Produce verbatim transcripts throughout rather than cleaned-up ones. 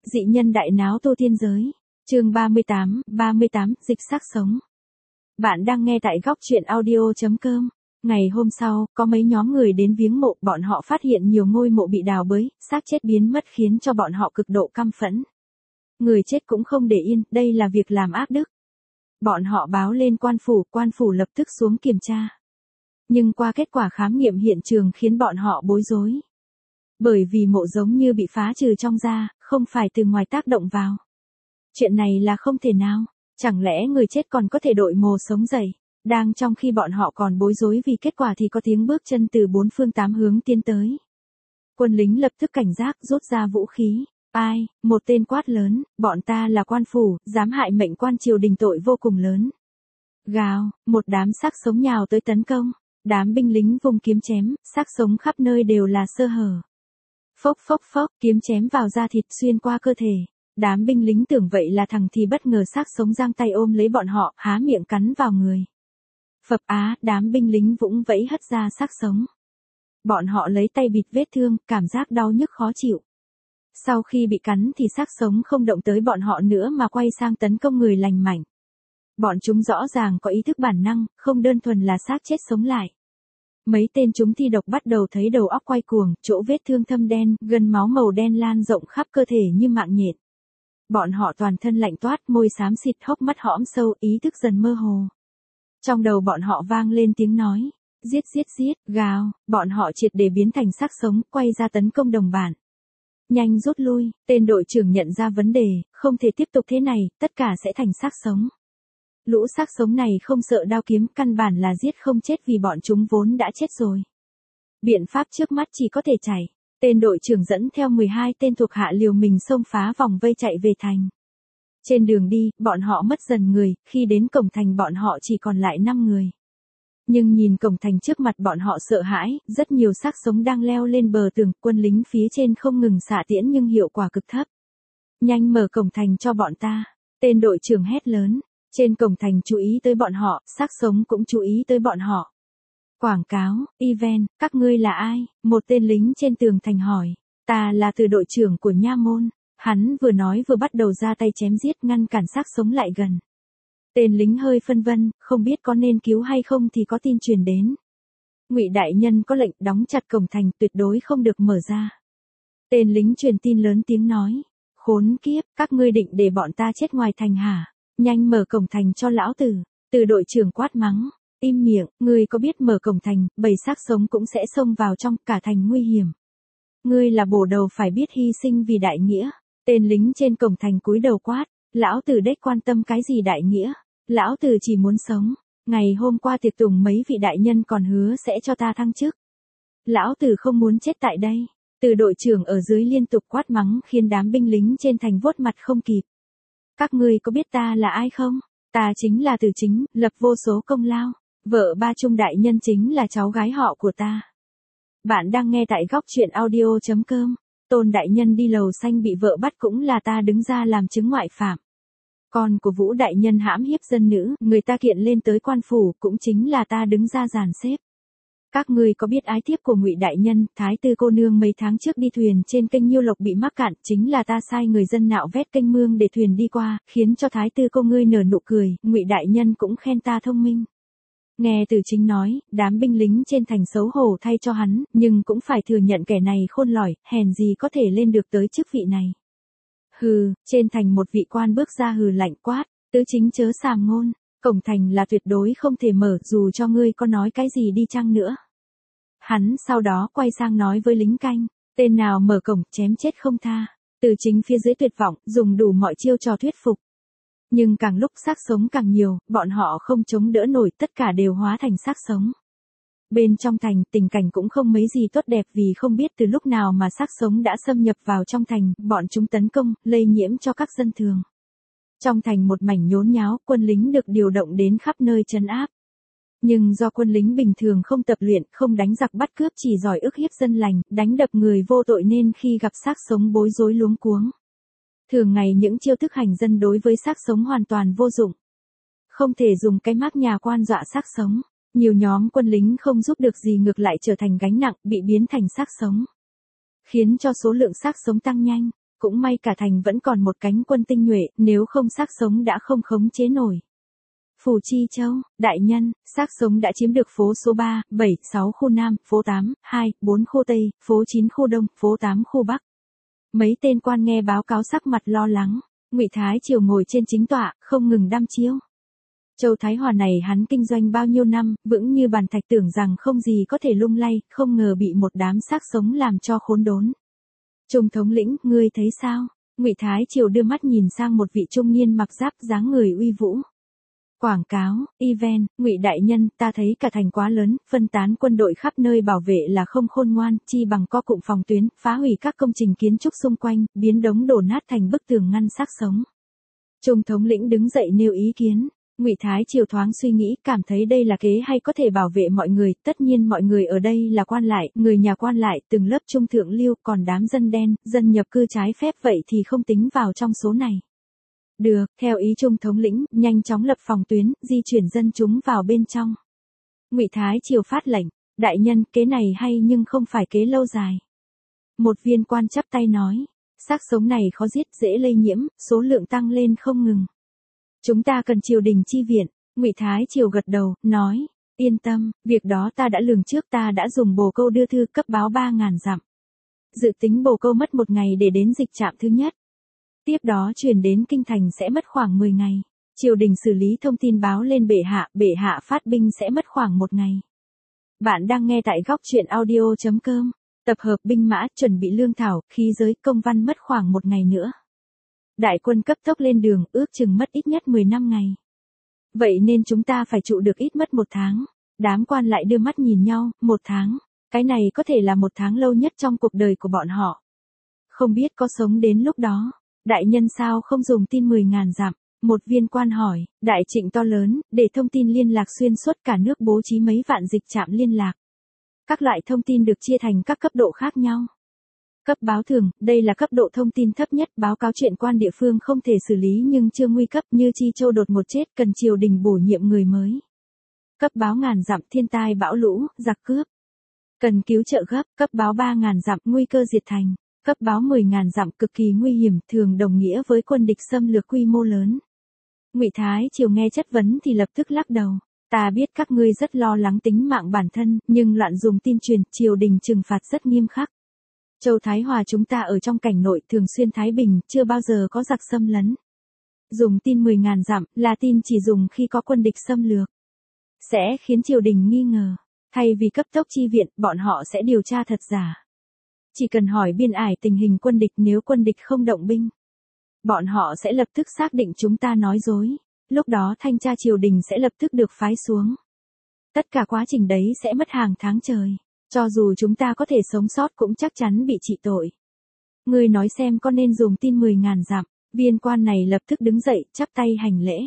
Dị nhân đại náo tu tiên giới. Chương ba mươi tám, ba mươi tám, dịch xác sống. Bạn đang nghe tại góc truyện audio chấm com. Ngày hôm sau, có mấy nhóm người đến viếng mộ, bọn họ phát hiện nhiều ngôi mộ bị đào bới, xác chết biến mất khiến cho bọn họ cực độ căm phẫn. Người chết cũng không để yên, đây là việc làm ác đức. Bọn họ báo lên quan phủ, quan phủ lập tức xuống kiểm tra. Nhưng qua kết quả khám nghiệm hiện trường khiến bọn họ bối rối. Bởi vì mộ giống như bị phá trừ trong da, không phải từ ngoài tác động vào. Chuyện này là không thể nào, chẳng lẽ người chết còn có thể đội mồ sống dậy? Đang trong khi bọn họ còn bối rối vì kết quả thì có tiếng bước chân từ bốn phương tám hướng tiến tới. Quân lính lập tức cảnh giác rút ra vũ khí. Ai? Một tên quát lớn, bọn ta là quan phủ, dám hại mệnh quan triều đình tội vô cùng lớn. Gào, một đám xác sống nhào tới tấn công. Đám binh lính vùng kiếm chém, xác sống khắp nơi đều là sơ hở. Phốc phốc phốc, kiếm chém vào da thịt xuyên qua cơ thể. Đám binh lính tưởng vậy là thằng thì bất ngờ xác sống giang tay ôm lấy bọn họ, há miệng cắn vào người. Phập á, đám binh lính vũng vẫy hất ra xác sống. Bọn họ lấy tay bịt vết thương, cảm giác đau nhức khó chịu. Sau khi bị cắn thì xác sống không động tới bọn họ nữa mà quay sang tấn công người lành mạnh. Bọn chúng rõ ràng có ý thức bản năng, không đơn thuần là xác chết sống lại. Mấy tên chúng thi độc bắt đầu thấy đầu óc quay cuồng, chỗ vết thương thâm đen, gân máu màu đen lan rộng khắp cơ thể như mạng nhện. Bọn họ toàn thân lạnh toát, môi xám xịt, hốc mắt hõm sâu, ý thức dần mơ hồ. Trong đầu bọn họ vang lên tiếng nói, giết giết giết, gào, bọn họ triệt để biến thành xác sống, quay ra tấn công đồng bạn. Nhanh rút lui, tên đội trưởng nhận ra vấn đề, không thể tiếp tục thế này, tất cả sẽ thành xác sống. Lũ xác sống này không sợ đao kiếm, căn bản là giết không chết vì bọn chúng vốn đã chết rồi. Biện pháp trước mắt chỉ có thể chạy. Tên đội trưởng dẫn theo mười hai tên thuộc hạ liều mình xông phá vòng vây chạy về thành. Trên đường đi, bọn họ mất dần người, khi đến cổng thành bọn họ chỉ còn lại năm người. Nhưng nhìn cổng thành trước mặt bọn họ sợ hãi, rất nhiều xác sống đang leo lên bờ tường, quân lính phía trên không ngừng xạ tiễn nhưng hiệu quả cực thấp. Nhanh mở cổng thành cho bọn ta, tên đội trưởng hét lớn. Trên cổng thành chú ý tới bọn họ, xác sống cũng chú ý tới bọn họ. Quảng cáo, event, các ngươi là ai? Một tên lính trên tường thành hỏi. Ta là từ đội trưởng của nha môn. Hắn vừa nói vừa bắt đầu ra tay chém giết ngăn cản xác sống lại gần. Tên lính hơi phân vân, không biết có nên cứu hay không thì có tin truyền đến. Ngụy đại nhân có lệnh đóng chặt cổng thành, tuyệt đối không được mở ra. Tên lính truyền tin lớn tiếng nói. Khốn kiếp, các ngươi định để bọn ta chết ngoài thành hả? Nhanh mở cổng thành cho lão tử. Từ đội trưởng quát mắng. Im miệng, ngươi có biết mở cổng thành, bầy xác sống cũng sẽ xông vào trong, cả thành nguy hiểm. Ngươi là bổ đầu phải biết hy sinh vì đại nghĩa. Tên lính trên cổng thành cúi đầu quát. Lão tử đếch quan tâm cái gì đại nghĩa. Lão tử chỉ muốn sống. Ngày hôm qua tiệc tùng mấy vị đại nhân còn hứa sẽ cho ta thăng chức. Lão tử không muốn chết tại đây. Từ đội trưởng ở dưới liên tục quát mắng khiến đám binh lính trên thành vuốt mặt không kịp. Các ngươi có biết ta là ai không? Ta chính là Từ Chính, lập vô số công lao. Vợ ba Trung đại nhân chính là cháu gái họ của ta. Bạn đang nghe tại góc truyện audio chấm com. Tôn đại nhân đi lầu xanh bị vợ bắt cũng là ta đứng ra làm chứng ngoại phạm. Con của Vũ đại nhân hãm hiếp dân nữ, người ta kiện lên tới quan phủ, cũng chính là ta đứng ra dàn xếp. Các ngươi có biết ái thiếp của Ngụy đại nhân, Thái Tư cô nương mấy tháng trước đi thuyền trên kênh Nhiêu Lộc bị mắc cạn, chính là ta sai người dân nạo vét kênh mương để thuyền đi qua, khiến cho Thái Tư cô ngươi nở nụ cười, Ngụy đại nhân cũng khen ta thông minh. Nghe Từ Chính nói, đám binh lính trên thành xấu hổ thay cho hắn, nhưng cũng phải thừa nhận kẻ này khôn lỏi, hèn gì có thể lên được tới chức vị này. Hừ, trên thành một vị quan bước ra hừ lạnh quát, Tứ Chính chớ sàm ngôn, cổng thành là tuyệt đối không thể mở dù cho ngươi có nói cái gì đi chăng nữa. Hắn sau đó quay sang nói với lính canh, tên nào mở cổng chém chết không tha. Từ Chính phía dưới tuyệt vọng, dùng đủ mọi chiêu trò thuyết phục. Nhưng càng lúc xác sống càng nhiều, bọn họ không chống đỡ nổi, tất cả đều hóa thành xác sống. Bên trong thành, tình cảnh cũng không mấy gì tốt đẹp vì không biết từ lúc nào mà xác sống đã xâm nhập vào trong thành, bọn chúng tấn công, lây nhiễm cho các dân thường. Trong thành một mảnh nhốn nháo, quân lính được điều động đến khắp nơi trấn áp. Nhưng do quân lính bình thường không tập luyện, không đánh giặc bắt cướp chỉ giỏi ức hiếp dân lành, đánh đập người vô tội nên khi gặp xác sống bối rối luống cuống. Thường ngày những chiêu thức hành dân đối với xác sống hoàn toàn vô dụng. Không thể dùng cái mác nhà quan dọa xác sống. Nhiều nhóm quân lính không giúp được gì ngược lại trở thành gánh nặng, bị biến thành xác sống. Khiến cho số lượng xác sống tăng nhanh. cũng may cả thành vẫn còn một cánh quân tinh nhuệ, nếu không xác sống đã không khống chế nổi. Phù Chi Châu, đại nhân, xác sống đã chiếm được phố số ba, bảy, sáu khu Nam, phố tám, hai, bốn khu Tây, phố chín khu Đông, phố tám khu Bắc. Mấy tên quan nghe báo cáo sắc mặt lo lắng, Ngụy Thái Triều ngồi trên chính tọa, không ngừng đăm chiêu. Châu Thái Hòa này hắn kinh doanh bao nhiêu năm, vững như bàn thạch, tưởng rằng không gì có thể lung lay, không ngờ bị một đám xác sống làm cho khốn đốn. Trung thống lĩnh, ngươi thấy sao? Ngụy Thái Triều đưa mắt nhìn sang một vị trung niên mặc giáp dáng người uy vũ. Quảng cáo, event, Ngụy đại nhân, ta thấy cả thành quá lớn, phân tán quân đội khắp nơi bảo vệ là không khôn ngoan, chi bằng co cụm phòng tuyến, phá hủy các công trình kiến trúc xung quanh, biến đống đổ nát thành bức tường ngăn xác sống. Trung thống lĩnh đứng dậy nêu ý kiến. Ngụy Thái Triều thoáng suy nghĩ, cảm thấy đây là kế hay có thể bảo vệ mọi người, tất nhiên mọi người ở đây là quan lại, người nhà quan lại, từng lớp trung thượng lưu, còn đám dân đen, dân nhập cư trái phép vậy thì không tính vào trong số này. Được, theo ý Trung thống lĩnh, nhanh chóng lập phòng tuyến, di chuyển dân chúng vào bên trong. Ngụy Thái Triều phát lệnh, đại nhân, kế này hay nhưng không phải kế lâu dài. Một viên quan chắp tay nói, xác sống này khó giết, dễ lây nhiễm, số lượng tăng lên không ngừng. Chúng ta cần triều đình chi viện. Ngụy Thái Triều gật đầu, nói, yên tâm, việc đó ta đã lường trước, ta đã dùng bồ câu đưa thư cấp báo ba ngàn dặm. Dự tính bồ câu mất một ngày để đến dịch trạm thứ nhất. Tiếp đó truyền đến kinh thành sẽ mất khoảng mười ngày. Triều đình xử lý thông tin báo lên bệ hạ, bệ hạ phát binh sẽ mất khoảng một ngày. Bạn đang nghe tại góc truyện audio chấm com. Tập hợp binh mã, chuẩn bị lương thảo, khí giới, công văn mất khoảng một ngày nữa. Đại quân cấp tốc lên đường, ước chừng mất ít nhất mười năm ngày. Vậy nên chúng ta phải trụ được ít mất một tháng. Đám quan lại đưa mắt nhìn nhau, một tháng. Cái này có thể là một tháng lâu nhất trong cuộc đời của bọn họ. Không biết có sống đến lúc đó. Đại nhân sao không dùng tin mười ngàn dặm? Một viên quan hỏi, đại trịnh to lớn, để thông tin liên lạc xuyên suốt cả nước, bố trí mấy vạn dịch trạm liên lạc. Các loại thông tin được chia thành các cấp độ khác nhau. Cấp báo thường, đây là cấp độ thông tin thấp nhất, báo cáo chuyện quan địa phương không thể xử lý nhưng chưa nguy cấp, như Chi Châu đột ngột chết, cần triều đình bổ nhiệm người mới. Cấp báo ngàn dặm, thiên tai bão lũ, giặc cướp. Cần cứu trợ gấp. Cấp báo ba ngàn dặm, nguy cơ diệt thành. Cấp báo mười ngàn dặm, cực kỳ nguy hiểm, thường đồng nghĩa với quân địch xâm lược quy mô lớn. Ngụy Thái Triều nghe chất vấn thì lập tức lắc đầu. Ta biết các ngươi rất lo lắng tính mạng bản thân, nhưng loạn dùng tin truyền, triều đình trừng phạt rất nghiêm khắc. Châu Thái Hòa chúng ta ở trong cảnh nội, thường xuyên thái bình, chưa bao giờ có giặc xâm lấn. Dùng tin mười ngàn dặm, là tin chỉ dùng khi có quân địch xâm lược. Sẽ khiến triều đình nghi ngờ. Thay vì cấp tốc chi viện, bọn họ sẽ điều tra thật giả. Chỉ cần hỏi biên ải tình hình quân địch, nếu quân địch không động binh, bọn họ sẽ lập tức xác định chúng ta nói dối. Lúc đó thanh tra triều đình sẽ lập tức được phái xuống. Tất cả quá trình đấy sẽ mất hàng tháng trời. Cho dù chúng ta có thể sống sót cũng chắc chắn bị trị tội. Ngươi nói xem có nên dùng tin mười ngàn dặm. Viên quan này lập tức đứng dậy, chắp tay hành lễ.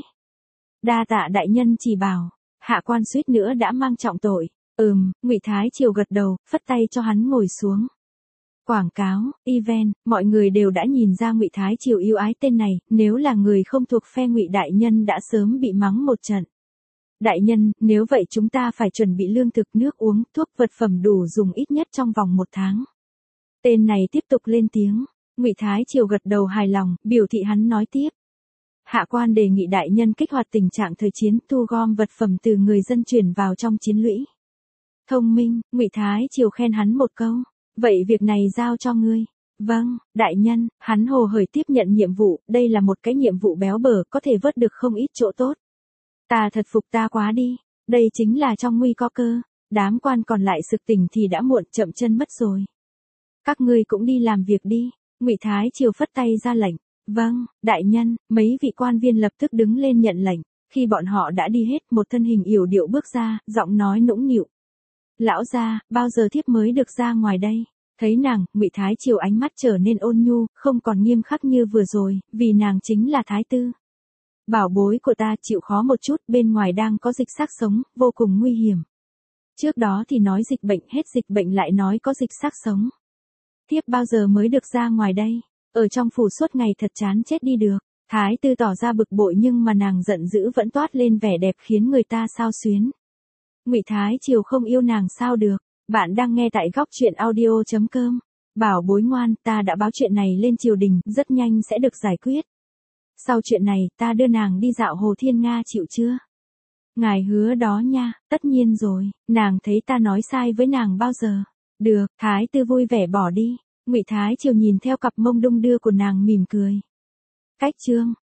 Đa tạ đại nhân chỉ bảo. Hạ quan suýt nữa đã mang trọng tội. Ừm, Ngụy Thái Triều gật đầu, phất tay cho hắn ngồi xuống. Quảng cáo, event, mọi người đều đã nhìn ra Ngụy Thái Triều yêu ái tên này, nếu là người không thuộc phe Ngụy đại nhân đã sớm bị mắng một trận. Đại nhân, nếu vậy chúng ta phải chuẩn bị lương thực, nước uống, thuốc, vật phẩm đủ dùng ít nhất trong vòng một tháng. Tên này tiếp tục lên tiếng. Ngụy Thái Triều gật đầu hài lòng, biểu thị hắn nói tiếp. Hạ quan đề nghị đại nhân kích hoạt tình trạng thời chiến, thu gom vật phẩm từ người dân chuyển vào trong chiến lũy. Thông minh, Ngụy Thái Triều khen hắn một câu. Vậy việc này giao cho ngươi. Vâng, đại nhân, hắn hồ hởi tiếp nhận nhiệm vụ, đây là một cái nhiệm vụ béo bở, có thể vớt được không ít chỗ tốt. Ta thật phục ta quá đi, đây chính là trong nguy có cơ, đám quan còn lại sực tỉnh thì đã muộn, chậm chân mất rồi. Các ngươi cũng đi làm việc đi. Ngụy Thái Triều phất tay ra lệnh. Vâng, đại nhân, mấy vị quan viên lập tức đứng lên nhận lệnh. Khi bọn họ đã đi hết, một thân hình yểu điệu bước ra, giọng nói nũng nịu. Lão gia, bao giờ thiếp mới được ra ngoài đây? Thấy nàng, Ngụy Thái Triều ánh mắt trở nên ôn nhu, không còn nghiêm khắc như vừa rồi, vì nàng chính là thái tư. Bảo bối của ta, chịu khó một chút, bên ngoài đang có dịch xác sống, vô cùng nguy hiểm. Trước đó thì nói dịch bệnh, hết dịch bệnh lại nói có dịch xác sống. Thiếp bao giờ mới được ra ngoài đây? Ở trong phủ suốt ngày thật chán chết đi được. Thái tư tỏ ra bực bội nhưng mà nàng giận dữ vẫn toát lên vẻ đẹp khiến người ta xao xuyến. Ngụy Thái Triều không yêu nàng sao được. Bạn đang nghe tại góc truyện audio chấm com. Bảo bối ngoan, ta đã báo chuyện này lên triều đình, rất nhanh sẽ được giải quyết. Sau chuyện này, ta đưa nàng đi dạo Hồ Thiên Nga chịu chưa? Ngài hứa đó nha, tất nhiên rồi, nàng thấy ta nói sai với nàng bao giờ. Được, Thái Tư vui vẻ bỏ đi. Ngụy Thái Triều nhìn theo cặp mông đung đưa của nàng mỉm cười. Cách chương